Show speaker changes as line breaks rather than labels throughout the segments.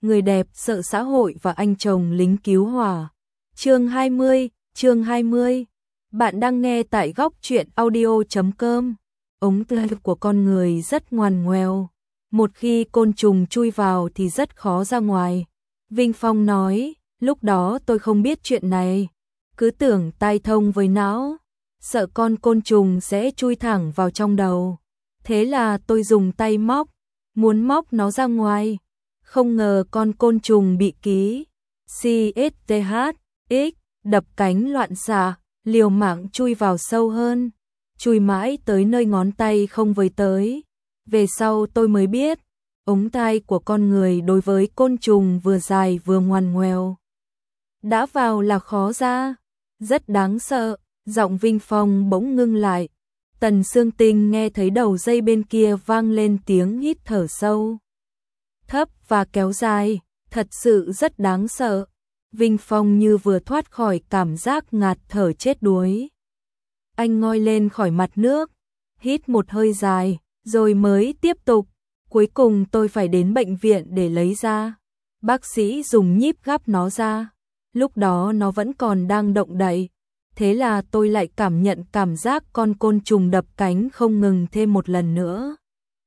người đẹp sợ xã hội và anh chồng lính cứu hỏa. Chương 20. Bạn đang nghe tại góc truyện audio.com. Ống tay của con người rất ngoằn ngoèo. Một khi côn trùng chui vào thì rất khó ra ngoài. Vinh Phong nói, lúc đó tôi không biết chuyện này. Cứ tưởng tai thông với não. Sợ con côn trùng sẽ chui thẳng vào trong đầu. Thế là tôi dùng tay móc, muốn móc nó ra ngoài. Không ngờ con côn trùng bị ký CSTHX đập cánh loạn xạ, liều mạng chui vào sâu hơn, chui mãi tới nơi ngón tay không với tới. Về sau tôi mới biết, ống tai của con người đối với côn trùng vừa dài vừa ngoằn ngoèo. Đã vào là khó ra, rất đáng sợ. Giọng Vinh Phong bỗng ngưng lại. Tần Sương Tinh nghe thấy đầu dây bên kia vang lên tiếng hít thở sâu, thấp và kéo dài, thật sự rất đáng sợ. Vinh Phong như vừa thoát khỏi cảm giác ngạt thở chết đuối. Anh ngoi lên khỏi mặt nước, hít một hơi dài, rồi mới tiếp tục. Cuối cùng tôi phải đến bệnh viện để lấy ra. Bác sĩ dùng nhíp gắp nó ra. Lúc đó nó vẫn còn đang động đậy. Thế là tôi lại cảm nhận cảm giác con côn trùng đập cánh không ngừng thêm một lần nữa.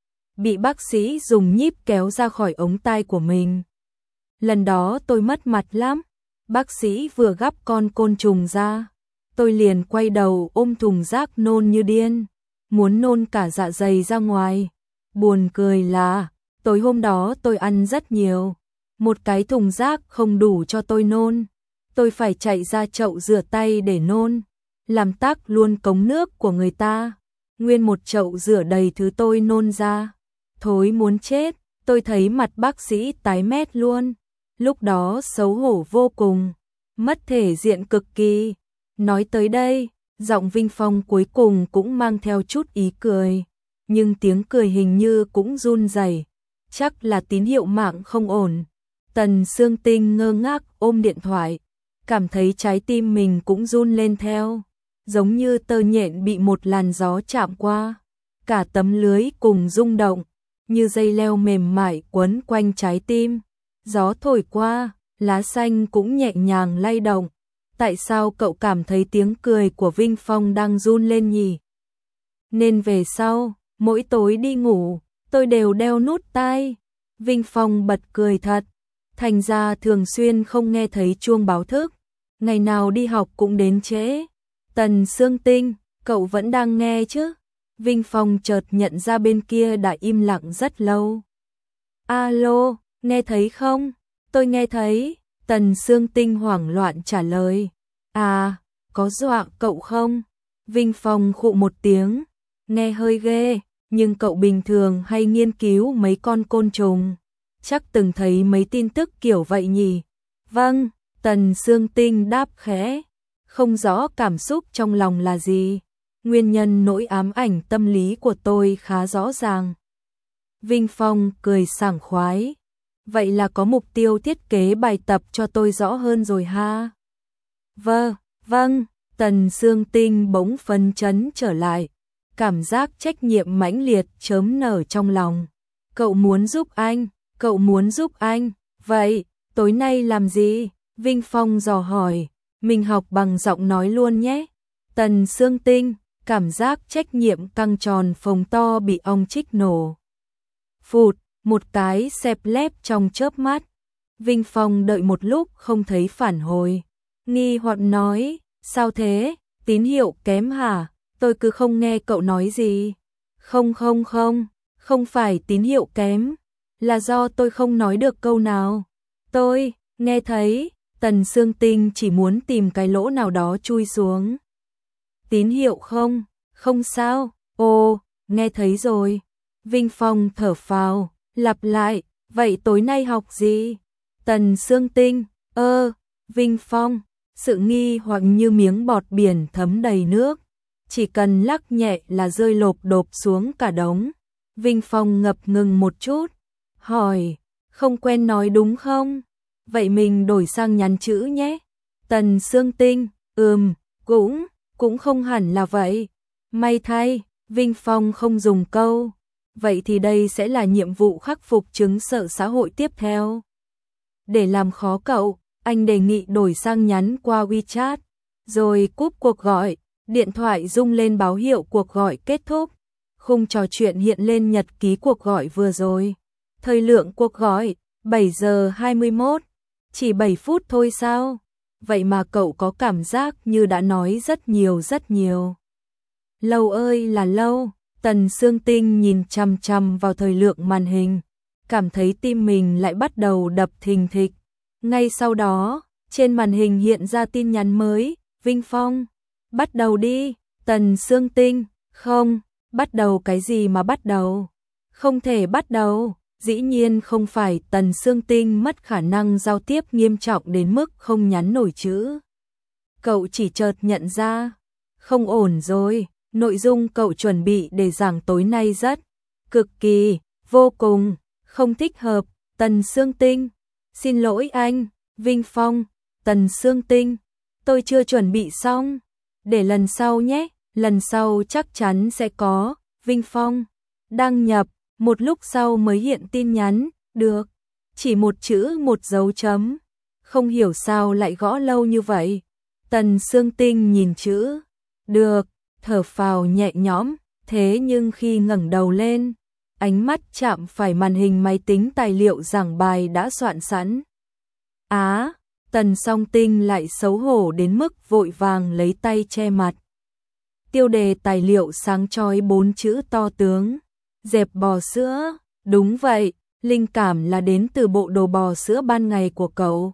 Bị bác sĩ dùng nhíp kéo ra khỏi ống tai của mình. Lần đó tôi mất mặt lắm. Bác sĩ vừa gắp con côn trùng ra, tôi liền quay đầu ôm thùng rác nôn như điên, muốn nôn cả dạ dày ra ngoài. Buồn cười là, tối hôm đó tôi ăn rất nhiều. Một cái thùng rác không đủ cho tôi nôn. Tôi phải chạy ra chậu rửa tay để nôn, làm tắc luôn cống nước của người ta. Nguyên một chậu rửa đầy thứ tôi nôn ra. Thối muốn chết, tôi thấy mặt bác sĩ tái mét luôn. Lúc đó xấu hổ vô cùng, mất thể diện cực kỳ. Nói tới đây, giọng Vinh Phong cuối cùng cũng mang theo chút ý cười. Nhưng tiếng cười hình như cũng run rẩy, chắc là tín hiệu mạng không ổn. Tần Sương Tinh ngơ ngác ôm điện thoại, cảm thấy trái tim mình cũng run lên theo, giống như tơ nhện bị một làn gió chạm qua. Cả tấm lưới cùng rung động, như dây leo mềm mại quấn quanh trái tim. Gió thổi qua, lá xanh cũng nhẹ nhàng lay động. Tại sao cậu cảm thấy tiếng cười của Vinh Phong đang run lên nhỉ? Nên về sau, mỗi tối đi ngủ, tôi đều đeo nút tai. Vinh Phong bật cười thật. Thành ra thường xuyên không nghe thấy chuông báo thức. Ngày nào đi học cũng đến trễ. Tần Sương Tinh, cậu vẫn đang nghe chứ? Vinh Phong chợt nhận ra bên kia đã im lặng rất lâu. Alo, nghe thấy không? Tôi nghe thấy. Tần Sương Tinh hoảng loạn trả lời. À, có dọa cậu không? Vinh Phong khụ một tiếng. Nghe hơi ghê, nhưng cậu bình thường hay nghiên cứu mấy con côn trùng. Chắc từng thấy mấy tin tức kiểu vậy nhỉ? Vâng, Tần Sương Tinh đáp khẽ. Không rõ cảm xúc trong lòng là gì. Nguyên nhân nỗi ám ảnh tâm lý của tôi khá rõ ràng. Vinh Phong cười sảng khoái. Vậy là có mục tiêu thiết kế bài tập cho tôi rõ hơn rồi ha. Vâng, Tần Sương Tinh bỗng phấn chấn trở lại. Cảm giác trách nhiệm mãnh liệt chớm nở trong lòng. Cậu muốn giúp anh. Vậy, tối nay làm gì? Vinh Phong dò hỏi. Mình học bằng giọng nói luôn nhé. Tần Sương Tinh, cảm giác trách nhiệm căng tròn phồng to bị ong chích nổ. Phụt, một cái xẹp lép trong chớp mắt. Vinh Phong đợi một lúc không thấy phản hồi. Nghi hoặc nói, sao thế? Tín hiệu kém hả? Tôi cứ không nghe cậu nói gì. Không phải tín hiệu kém. Là do tôi không nói được câu nào. Tôi, nghe thấy, Tần Sương Tinh chỉ muốn tìm cái lỗ nào đó chui xuống. Tín hiệu không sao, ồ, nghe thấy rồi. Vinh Phong thở phào, lặp lại, vậy tối nay học gì? Tần Sương Tinh, Vinh Phong, sự nghi hoặc như miếng bọt biển thấm đầy nước. Chỉ cần lắc nhẹ là rơi lộp độp xuống cả đống. Vinh Phong ngập ngừng một chút, hỏi, không quen nói đúng không? Vậy mình đổi sang nhắn chữ nhé. Tần Sương Tinh, cũng không hẳn là vậy. May thay, Vinh Phong không dùng câu. Vậy thì đây sẽ là nhiệm vụ khắc phục chứng sợ xã hội tiếp theo. Để làm khó cậu, anh đề nghị đổi sang nhắn qua WeChat, rồi cúp cuộc gọi, điện thoại rung lên báo hiệu cuộc gọi kết thúc. Khung trò chuyện hiện lên nhật ký cuộc gọi vừa rồi. Thời lượng cuộc gọi, 7 giờ 21, chỉ 7 phút thôi sao? Vậy mà cậu có cảm giác như đã nói rất nhiều rất nhiều. Lâu ơi là lâu, Tần Sương Tinh nhìn chằm chằm vào thời lượng màn hình, cảm thấy tim mình lại bắt đầu đập thình thịch. Ngay sau đó, trên màn hình hiện ra tin nhắn mới, Vinh Phong, bắt đầu đi, Tần Sương Tinh, không, bắt đầu cái gì mà bắt đầu? Không thể bắt đầu, dĩ nhiên không phải. Tần Sương Tinh mất khả năng giao tiếp nghiêm trọng đến mức không nhắn nổi chữ. Cậu chỉ chợt nhận ra, không ổn rồi, nội dung cậu chuẩn bị để giảng tối nay rất, cực kỳ, vô cùng, không thích hợp. Tần Sương Tinh, xin lỗi anh, Vinh Phong, Tần Sương Tinh, tôi chưa chuẩn bị xong, để lần sau nhé, lần sau chắc chắn sẽ có, Vinh Phong, đăng nhập, một lúc sau mới hiện tin nhắn, được, chỉ một chữ một dấu chấm, không hiểu sao lại gõ lâu như vậy. Tần Sương Tinh nhìn chữ, được, thở phào nhẹ nhõm, thế nhưng khi ngẩng đầu lên, ánh mắt chạm phải màn hình máy tính tài liệu giảng bài đã soạn sẵn. Tần Song Tinh lại xấu hổ đến mức vội vàng lấy tay che mặt. Tiêu đề tài liệu sáng chói 4 chữ to tướng, dẹp bò sữa, đúng vậy, linh cảm là đến từ bộ đồ bò sữa ban ngày của cậu.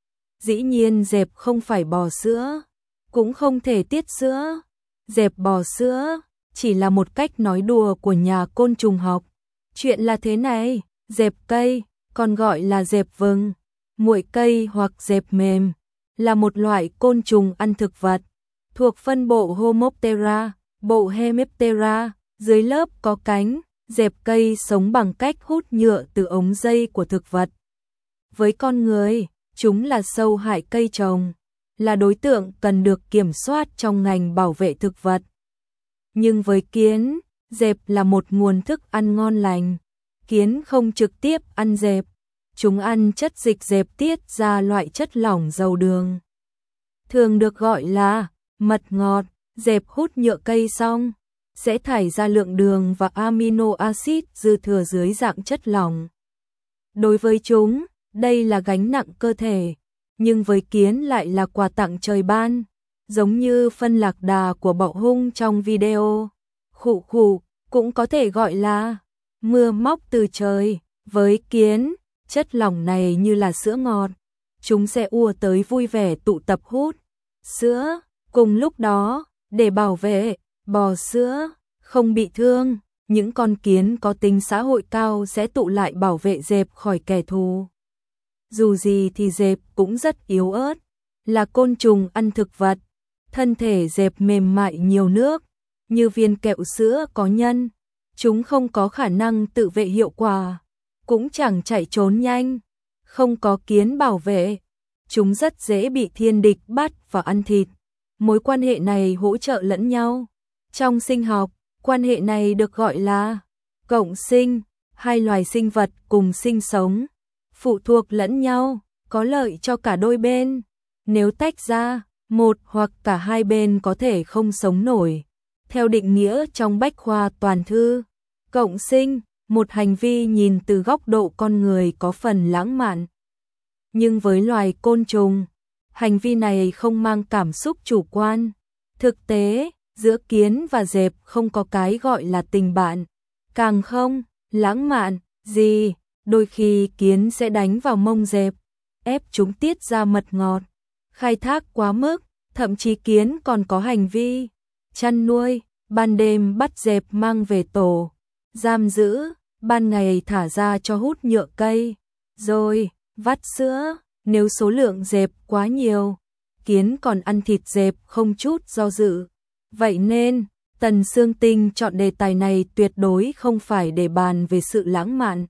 Dĩ nhiên dẹp không phải bò sữa, cũng không thể tiết sữa. Dẹp bò sữa chỉ là một cách nói đùa của nhà côn trùng học. Chuyện là thế này, dẹp cây, còn gọi là dẹp vừng, muội cây hoặc dẹp mềm, là một loại côn trùng ăn thực vật, thuộc phân bộ Homoptera, bộ Hemiptera, dưới lớp có cánh. Dẹp cây sống bằng cách hút nhựa từ ống dây của thực vật. Với con người, chúng là sâu hại cây trồng, là đối tượng cần được kiểm soát trong ngành bảo vệ thực vật. Nhưng với kiến, dẹp là một nguồn thức ăn ngon lành. Kiến không trực tiếp ăn dẹp, chúng ăn chất dịch dẹp tiết ra loại chất lỏng giàu đường, thường được gọi là mật ngọt. Dẹp hút nhựa cây xong sẽ thải ra lượng đường và amino acid dư thừa dưới dạng chất lỏng. Đối với chúng, đây là gánh nặng cơ thể, nhưng với kiến lại là quà tặng trời ban, giống như phân lạc đà của bọ hung trong video. Khụ khụ, cũng có thể gọi là mưa móc từ trời. Với kiến, chất lỏng này như là sữa ngọt, chúng sẽ ùa tới vui vẻ tụ tập hút sữa. Cùng lúc đó, để bảo vệ bò sữa không bị thương, những con kiến có tính xã hội cao sẽ tụ lại bảo vệ dẹp khỏi kẻ thù. Dù gì thì dẹp cũng rất yếu ớt, là côn trùng ăn thực vật, thân thể dẹp mềm mại nhiều nước, như viên kẹo sữa có nhân, chúng không có khả năng tự vệ hiệu quả, cũng chẳng chạy trốn nhanh, không có kiến bảo vệ, chúng rất dễ bị thiên địch bắt và ăn thịt. Mối quan hệ này hỗ trợ lẫn nhau. Trong sinh học, quan hệ này được gọi là cộng sinh, hai loài sinh vật cùng sinh sống, phụ thuộc lẫn nhau, có lợi cho cả đôi bên. Nếu tách ra, một hoặc cả hai bên có thể không sống nổi. Theo định nghĩa trong Bách khoa toàn thư, cộng sinh, một hành vi nhìn từ góc độ con người có phần lãng mạn. Nhưng với loài côn trùng, hành vi này không mang cảm xúc chủ quan. Thực tế, giữa kiến và dẹp không có cái gọi là tình bạn, càng không lãng mạn gì. Đôi khi kiến sẽ đánh vào mông dẹp, ép chúng tiết ra mật ngọt, khai thác quá mức, thậm chí kiến còn có hành vi chăn nuôi, ban đêm bắt dẹp mang về tổ, giam giữ, ban ngày thả ra cho hút nhựa cây, rồi vắt sữa. Nếu số lượng dẹp quá nhiều, kiến còn ăn thịt dẹp không chút do dự. Vậy nên, Tần Sương Tinh chọn đề tài này tuyệt đối không phải để bàn về sự lãng mạn.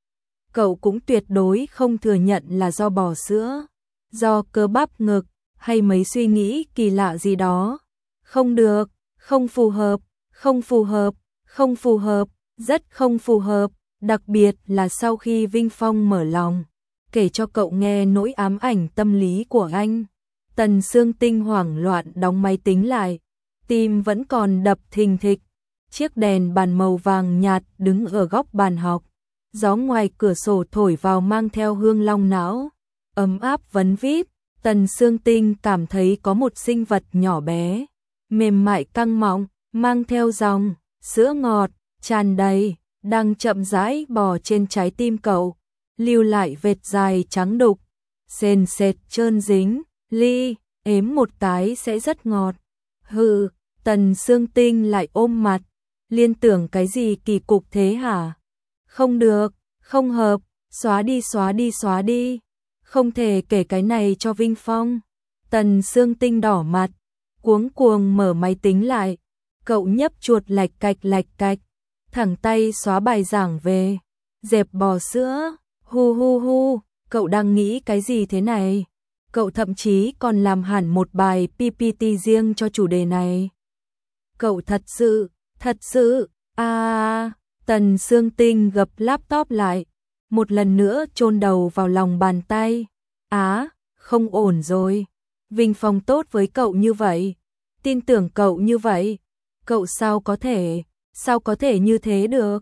Cậu cũng tuyệt đối không thừa nhận là do bò sữa, do cơ bắp ngực, hay mấy suy nghĩ kỳ lạ gì đó. Không được, không phù hợp, không phù hợp, không phù hợp, rất không phù hợp, đặc biệt là sau khi Vinh Phong mở lòng. kể cho cậu nghe nỗi ám ảnh tâm lý của anh. Tần Sương Tinh hoảng loạn đóng máy tính lại, tim vẫn còn đập thình thịch. Chiếc đèn bàn màu vàng nhạt đứng ở góc bàn học. Gió ngoài cửa sổ thổi vào mang theo hương long não, ấm áp vấn vít. Tần Sương Tinh cảm thấy có một sinh vật nhỏ bé, mềm mại căng mọng, mang theo dòng sữa ngọt tràn đầy, đang chậm rãi bò trên trái tim cậu, lưu lại vệt dài trắng đục, sền sệt trơn dính. Ly, ếm một cái sẽ rất ngọt. Hừ, Tần Sương Tinh lại ôm mặt, liên tưởng cái gì kỳ cục thế hả? Không được, không hợp, xóa đi xóa đi xóa đi. Không thể kể cái này cho Vinh Phong. Tần Sương Tinh đỏ mặt, cuống cuồng mở máy tính lại. Cậu nhấp chuột lạch cạch, thẳng tay xóa bài giảng về dẹp bò sữa. Hu hu hu, cậu đang nghĩ cái gì thế này? Cậu thậm chí còn làm hẳn một bài PPT riêng cho chủ đề này. Cậu thật sự, Tần Sương Tinh gập laptop lại, một lần nữa chôn đầu vào lòng bàn tay. Không ổn rồi. Vinh Phong tốt với cậu như vậy, tin tưởng cậu như vậy, cậu sao có thể như thế được?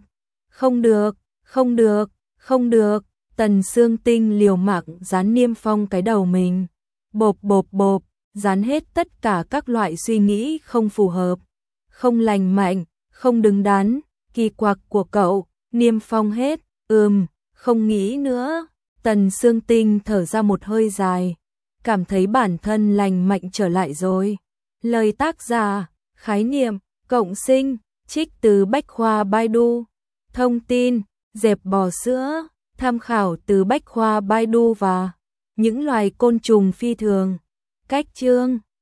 Không được. Tần Sương Tinh liều mạng dán Niêm Phong cái đầu mình. Bộp, dán hết tất cả các loại suy nghĩ không phù hợp, không lành mạnh, không đứng đắn, kỳ quặc của cậu. Niêm Phong hết, không nghĩ nữa. Tần Sương Tinh thở ra một hơi dài, cảm thấy bản thân lành mạnh trở lại rồi. Lời tác giả, khái niệm, cộng sinh, trích từ Bách khoa Baidu. Thông tin, dẹp bò sữa, tham khảo từ Bách khoa Baidu và những loài côn trùng phi thường. Cách chương